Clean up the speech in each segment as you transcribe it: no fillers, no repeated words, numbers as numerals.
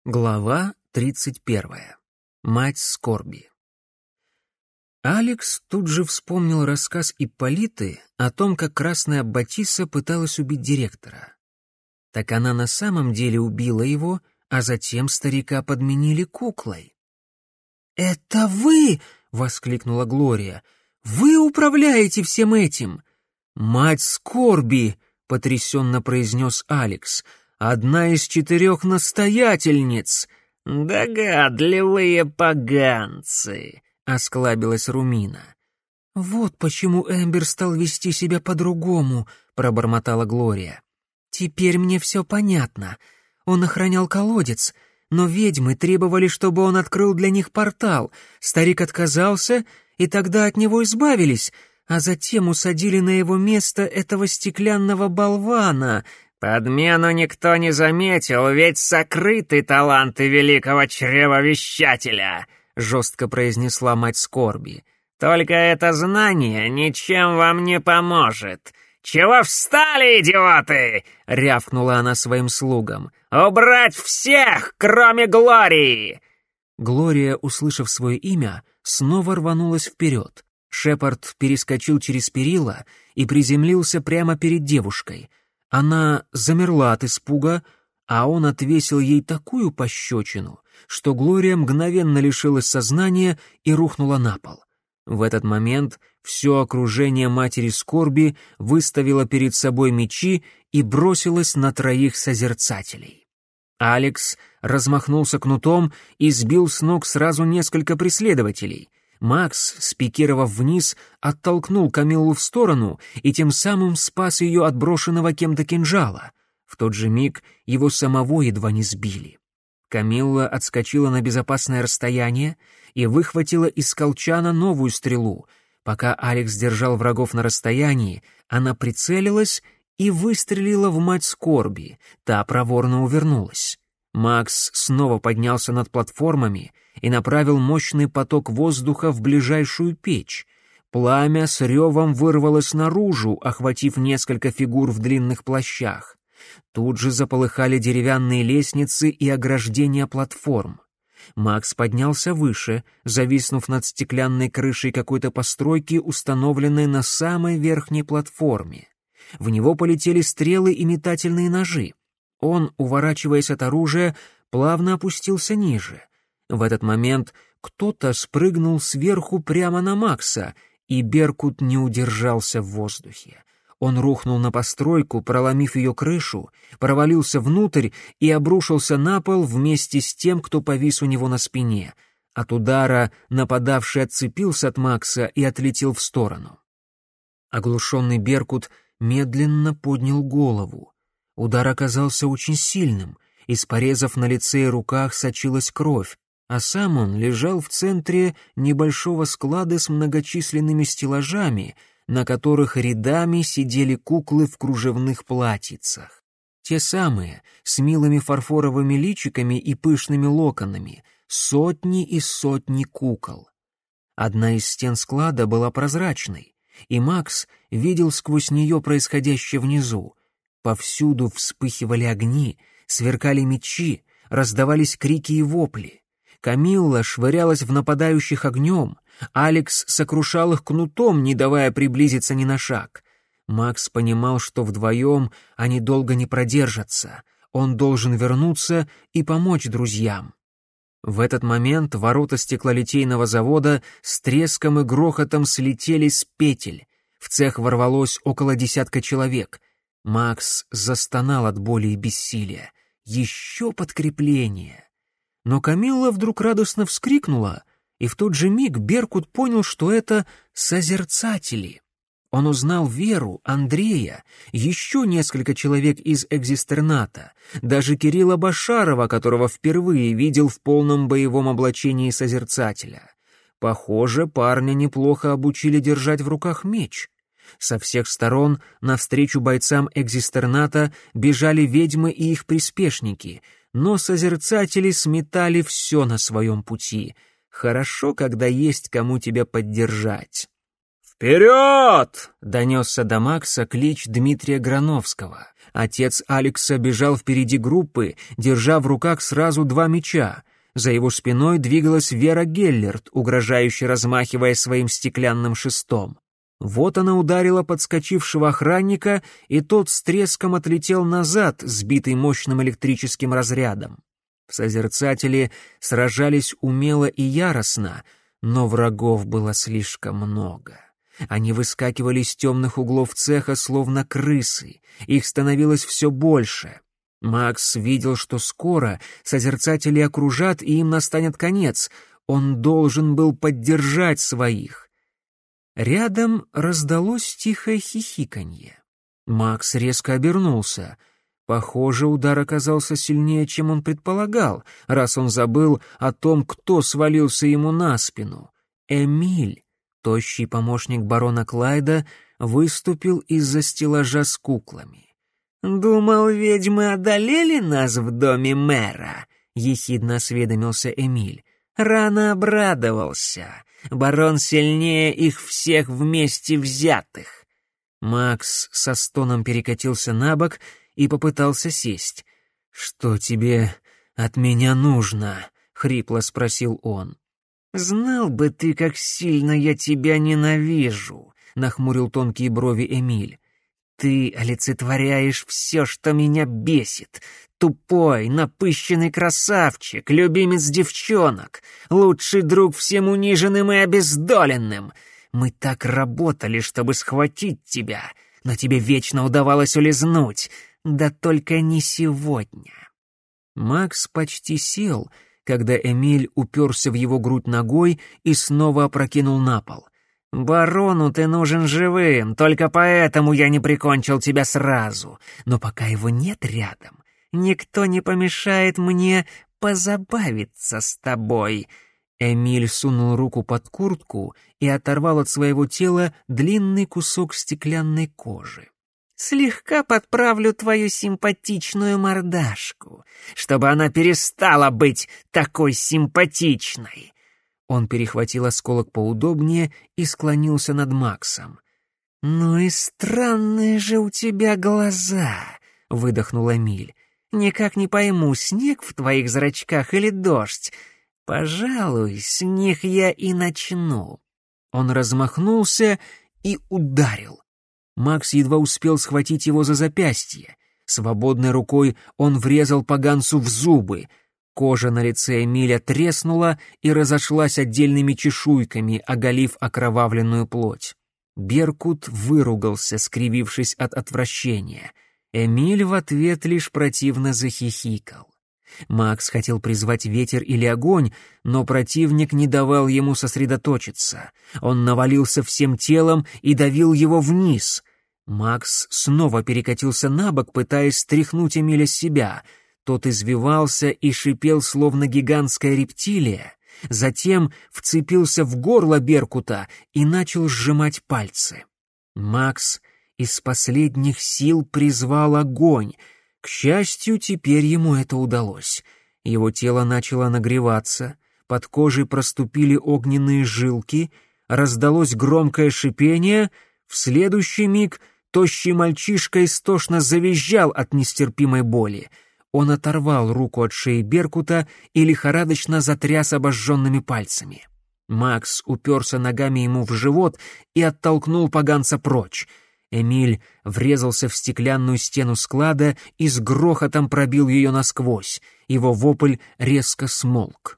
Глава 31. Мать скорби. Алекс тут же вспомнил рассказ Ипполиты о том, как красная Батисса пыталась убить директора. Так она на самом деле убила его, а затем старика подменили куклой. «Это вы!» — воскликнула Глория. «Вы управляете всем этим!» «Мать скорби!» — потрясенно произнес Алекс. «Одна из 4 настоятельниц!» «Догадливые поганцы!» — осклабилась Румина. «Вот почему Эмбер стал вести себя по-другому», — пробормотала Глория. «Теперь мне все понятно. Он охранял колодец, но ведьмы требовали, чтобы он открыл для них портал. Старик отказался, и тогда от него избавились, а затем усадили на его место этого стеклянного болвана». «Подмену никто не заметил, ведь сокрыты таланты великого чревовещателя», — жестко произнесла мать скорби. «Только это знание ничем вам не поможет. Чего встали, идиоты?» — рявкнула она своим слугам. «Убрать всех, кроме Глории!» Глория, услышав свое имя, снова рванулась вперед. Шепард перескочил через перила и приземлился прямо перед девушкой. Она замерла от испуга, а он отвесил ей такую пощечину, что Глория мгновенно лишилась сознания и рухнула на пол. В этот момент все окружение матери скорби выставило перед собой мечи и бросилось на 3 созерцателей. Алекс размахнулся кнутом и сбил с ног сразу несколько преследователей. Макс, спикировав вниз, оттолкнул Камиллу в сторону и тем самым спас ее от брошенного кем-то кинжала. В тот же миг его самого едва не сбили. Камилла отскочила на безопасное расстояние и выхватила из колчана новую стрелу. Пока Алекс держал врагов на расстоянии, она прицелилась и выстрелила в мать скорби. Та проворно увернулась. Макс снова поднялся над платформами и направил мощный поток воздуха в ближайшую печь. Пламя с ревом вырвалось наружу, охватив несколько фигур в длинных плащах. Тут же заполыхали деревянные лестницы и ограждения платформ. Макс поднялся выше, зависнув над стеклянной крышей какой-то постройки, установленной на самой верхней платформе. В него полетели стрелы и метательные ножи. Он, уворачиваясь от оружия, плавно опустился ниже. В этот момент кто-то спрыгнул сверху прямо на Макса, и Беркут не удержался в воздухе. Он рухнул на постройку, проломив ее крышу, провалился внутрь и обрушился на пол вместе с тем, кто повис у него на спине. От удара нападавший отцепился от Макса и отлетел в сторону. Оглушенный Беркут медленно поднял голову. Удар оказался очень сильным, из порезов на лице и руках сочилась кровь, а сам он лежал в центре небольшого склада с многочисленными стеллажами, на которых рядами сидели куклы в кружевных платьицах. Те самые, с милыми фарфоровыми личиками и пышными локонами, сотни и сотни кукол. Одна из стен склада была прозрачной, и Макс видел сквозь нее происходящее внизу. Повсюду вспыхивали огни, сверкали мечи, раздавались крики и вопли. Камилла швырялась в нападающих огнем, Алекс сокрушал их кнутом, не давая приблизиться ни на шаг. Макс понимал, что вдвоем они долго не продержатся, он должен вернуться и помочь друзьям. В этот момент ворота стеклолитейного завода с треском и грохотом слетели с петель. В цех ворвалось около 10 человек. Макс застонал от боли и бессилия. Еще подкрепление. Но Камилла вдруг радостно вскрикнула, и в тот же миг Беркут понял, что это созерцатели. Он узнал Веру, Андрея, еще несколько человек из экзистерната, даже Кирилла Башарова, которого впервые видел в полном боевом облачении созерцателя. Похоже, парня неплохо обучили держать в руках меч. Со всех сторон навстречу бойцам экзистерната бежали ведьмы и их приспешники, но созерцатели сметали все на своем пути. Хорошо, когда есть кому тебя поддержать. «Вперед!» — донесся до Макса клич Дмитрия Грановского. Отец Алекса бежал впереди группы, держа в руках сразу 2 меча. За его спиной двигалась Вера Геллерт, угрожающе размахивая своим стеклянным шестом. Вот она ударила подскочившего охранника, и тот с треском отлетел назад, сбитый мощным электрическим разрядом. Созерцатели сражались умело и яростно, но врагов было слишком много. Они выскакивали из темных углов цеха, словно крысы. Их становилось все больше. Макс видел, что скоро созерцатели окружат, и им настанет конец. Он должен был поддержать своих. Рядом раздалось тихое хихиканье. Макс резко обернулся. Похоже, удар оказался сильнее, чем он предполагал, раз он забыл о том, кто свалился ему на спину. Эмиль, тощий помощник барона Клайда, выступил из-за стеллажа с куклами. «Думал, ведьмы одолели нас в доме мэра?» — ехидно осведомился Эмиль. «Рано обрадовался. Барон сильнее их всех вместе взятых». Макс со стоном перекатился на бок и попытался сесть. «Что тебе от меня нужно?» — хрипло спросил он. «Знал бы ты, как сильно я тебя ненавижу», — нахмурил тонкие брови Эмиль. «Ты олицетворяешь все, что меня бесит. Тупой, напыщенный красавчик, любимец девчонок, лучший друг всем униженным и обездоленным. Мы так работали, чтобы схватить тебя, но тебе вечно удавалось улизнуть. Да только не сегодня». Макс почти сел, когда Эмиль уперся в его грудь ногой и снова опрокинул на пол. «Барону ты нужен живым, только поэтому я не прикончил тебя сразу. Но пока его нет рядом, никто не помешает мне позабавиться с тобой». Эмиль сунул руку под куртку и оторвал от своего тела длинный кусок стеклянной кожи. «Слегка подправлю твою симпатичную мордашку, чтобы она перестала быть такой симпатичной». Он перехватил осколок поудобнее и склонился над Максом. «Ну и странные же у тебя глаза», — выдохнул Эмиль. «Никак не пойму, снег в твоих зрачках или дождь. Пожалуй, с них я и начну». Он размахнулся и ударил. Макс едва успел схватить его за запястье. Свободной рукой он врезал поганцу в зубы. Кожа на лице Эмиля треснула и разошлась отдельными чешуйками, оголив окровавленную плоть. Беркут выругался, скривившись от отвращения. Эмиль в ответ лишь противно захихикал. Макс хотел призвать ветер или огонь, но противник не давал ему сосредоточиться. Он навалился всем телом и давил его вниз. Макс снова перекатился на бок, пытаясь стряхнуть Эмиля с себя. Тот извивался и шипел, словно гигантская рептилия. Затем вцепился в горло Беркута и начал сжимать пальцы. Макс из последних сил призвал огонь. К счастью, теперь ему это удалось. Его тело начало нагреваться, под кожей проступили огненные жилки, раздалось громкое шипение, в следующий миг тощий мальчишка истошно завизжал от нестерпимой боли. Он оторвал руку от шеи Беркута и лихорадочно затряс обожженными пальцами. Макс уперся ногами ему в живот и оттолкнул поганца прочь. Эмиль врезался в стеклянную стену склада и с грохотом пробил ее насквозь. Его вопль резко смолк.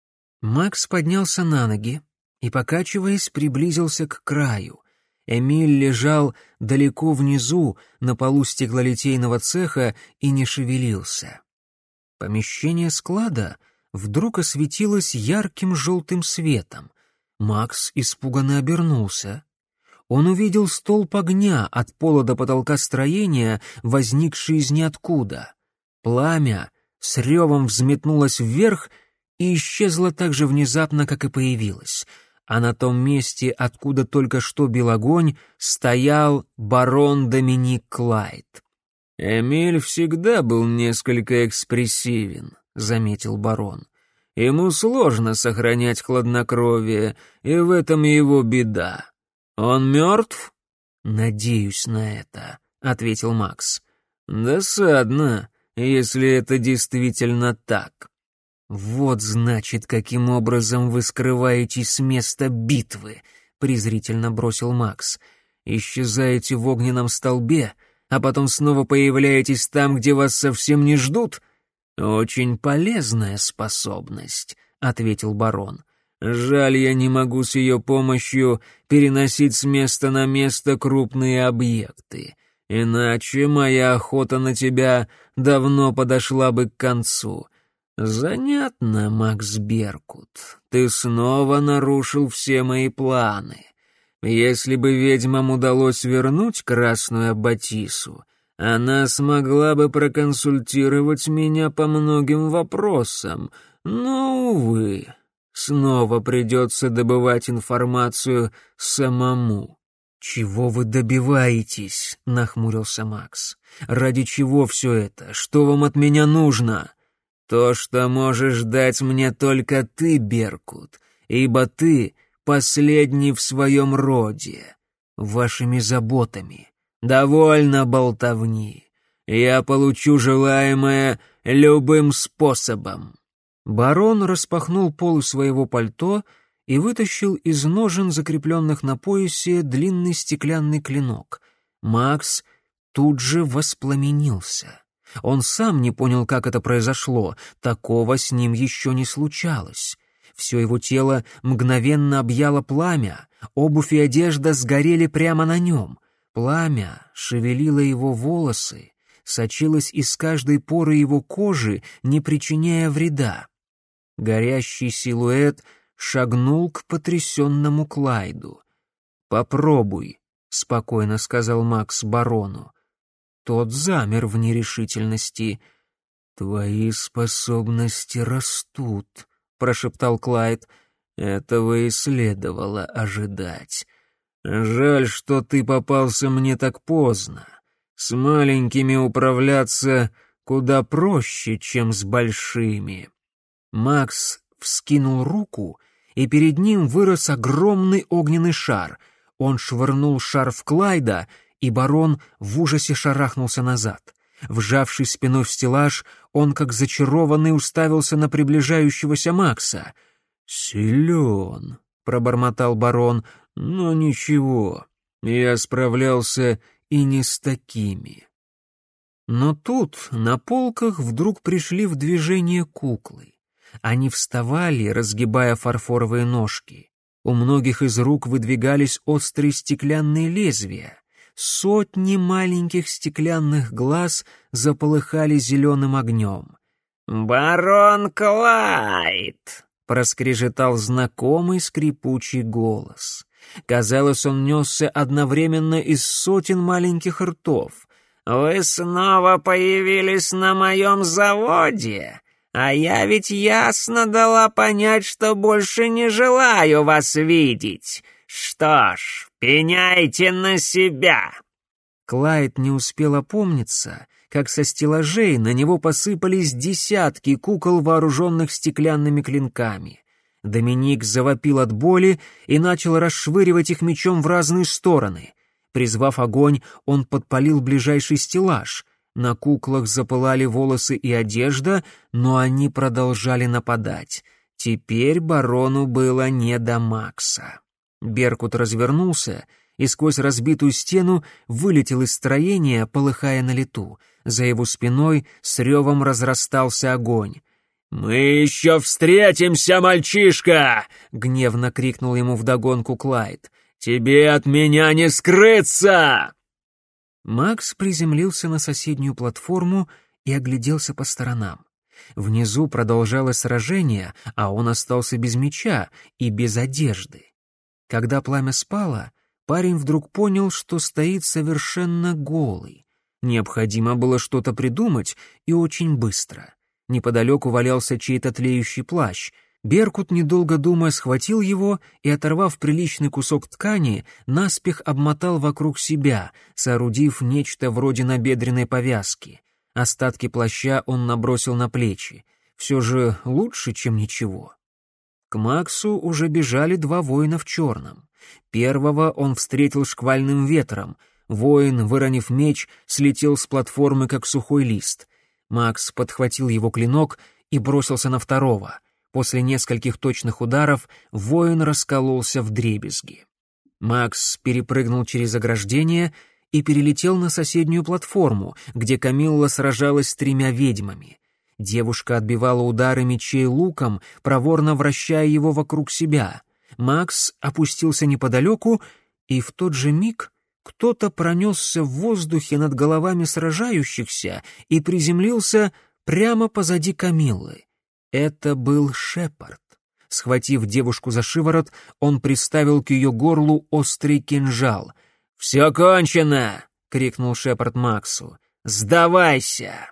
Макс поднялся на ноги и, покачиваясь, приблизился к краю. Эмиль лежал далеко внизу, на полу стеклолитейного цеха, и не шевелился. Помещение склада вдруг осветилось ярким желтым светом. Макс испуганно обернулся. Он увидел столб огня от пола до потолка строения, возникший из ниоткуда. Пламя с ревом взметнулось вверх и исчезло так же внезапно, как и появилось. А на том месте, откуда только что бил огонь, стоял барон Доминик Клайд. «Эмиль всегда был несколько экспрессивен», — заметил барон. «Ему сложно сохранять хладнокровие, и в этом его беда. «Он мертв?» «Надеюсь на это», — ответил Макс. «Досадно, если это действительно так». «Вот, значит, каким образом вы скрываетесь с места битвы», — презрительно бросил Макс. «Исчезаете в огненном столбе, а потом снова появляетесь там, где вас совсем не ждут?» «Очень полезная способность», — ответил барон. «Жаль, я не могу с ее помощью переносить с места на место крупные объекты. Иначе моя охота на тебя давно подошла бы к концу. Занятно, Макс Беркут, ты снова нарушил все мои планы. Если бы ведьмам удалось вернуть красную Аббатису, она смогла бы проконсультировать меня по многим вопросам, но, увы, снова придется добывать информацию самому». «Чего вы добиваетесь?» — нахмурился Макс. «Ради чего все это? Что вам от меня нужно?» «То, что можешь дать мне только ты, Беркут, ибо ты последний в своем роде. Вашими заботами. Довольно болтовни. Я получу желаемое любым способом». Барон распахнул полы своего пальто и вытащил из ножен, закрепленных на поясе, длинный стеклянный клинок. Макс тут же воспламенился. Он сам не понял, как это произошло, такого с ним еще не случалось. Все его тело мгновенно объяло пламя, обувь и одежда сгорели прямо на нем. Пламя шевелило его волосы, сочилось из каждой поры его кожи, не причиняя вреда. Горящий силуэт шагнул к потрясенному Клайду. «Попробуй», — спокойно сказал Макс барону. Тот замер в нерешительности. «Твои способности растут», — прошептал Клайд. «Этого и следовало ожидать. Жаль, что ты попался мне так поздно. С маленькими управляться куда проще, чем с большими». Макс вскинул руку, и перед ним вырос огромный огненный шар. Он швырнул шар в Клайда, и барон в ужасе шарахнулся назад. Вжавшись спиной в стеллаж, он, как зачарованный, уставился на приближающегося Макса. «Силен», — пробормотал барон, — «но ничего, я справлялся и не с такими». Но тут на полках вдруг пришли в движение куклы. Они вставали, разгибая фарфоровые ножки. У многих из рук выдвигались острые стеклянные лезвия. Сотни маленьких стеклянных глаз заполыхали зеленым огнем. «Барон Клайд!» — проскрежетал знакомый скрипучий голос. Казалось, он несся одновременно из сотен маленьких ртов. «Вы снова появились на моем заводе, а я ведь ясно дала понять, что больше не желаю вас видеть. Что ж, пеняйте на себя!» Клайд не успел опомниться, как со стеллажей на него посыпались десятки кукол, вооруженных стеклянными клинками. Доминик завопил от боли и начал расшвыривать их мечом в разные стороны. Призвав огонь, он подпалил ближайший стеллаж. На куклах запылали волосы и одежда, но они продолжали нападать. Теперь барону было не до Макса. Беркут развернулся и сквозь разбитую стену вылетел из строения, полыхая на лету. За его спиной с ревом разрастался огонь. «Мы еще встретимся, мальчишка!» — гневно крикнул ему вдогонку Клайд. «Тебе от меня не скрыться!» Макс приземлился на соседнюю платформу и огляделся по сторонам. Внизу продолжалось сражение, а он остался без меча и без одежды. Когда пламя спало, парень вдруг понял, что стоит совершенно голый. Необходимо было что-то придумать, и очень быстро. Неподалеку валялся чей-то тлеющий плащ. Беркут, недолго думая, схватил его и, оторвав приличный кусок ткани, наспех обмотал вокруг себя, соорудив нечто вроде набедренной повязки. Остатки плаща он набросил на плечи. Все же лучше, чем ничего. К Максу уже бежали два воина в черном. Первого он встретил шквальным ветром. Воин, выронив меч, слетел с платформы, как сухой лист. Макс подхватил его клинок и бросился на второго. После нескольких точных ударов воин раскололся вдребезги. Макс перепрыгнул через ограждение и перелетел на соседнюю платформу, где Камилла сражалась с 3 ведьмами. Девушка отбивала удары мечей луком, проворно вращая его вокруг себя. Макс опустился неподалеку, и в тот же миг кто-то пронесся в воздухе над головами сражающихся и приземлился прямо позади Камиллы. Это был Шепард. Схватив девушку за шиворот, он приставил к ее горлу острый кинжал. «Все кончено!» — крикнул Шепард Максу. «Сдавайся!»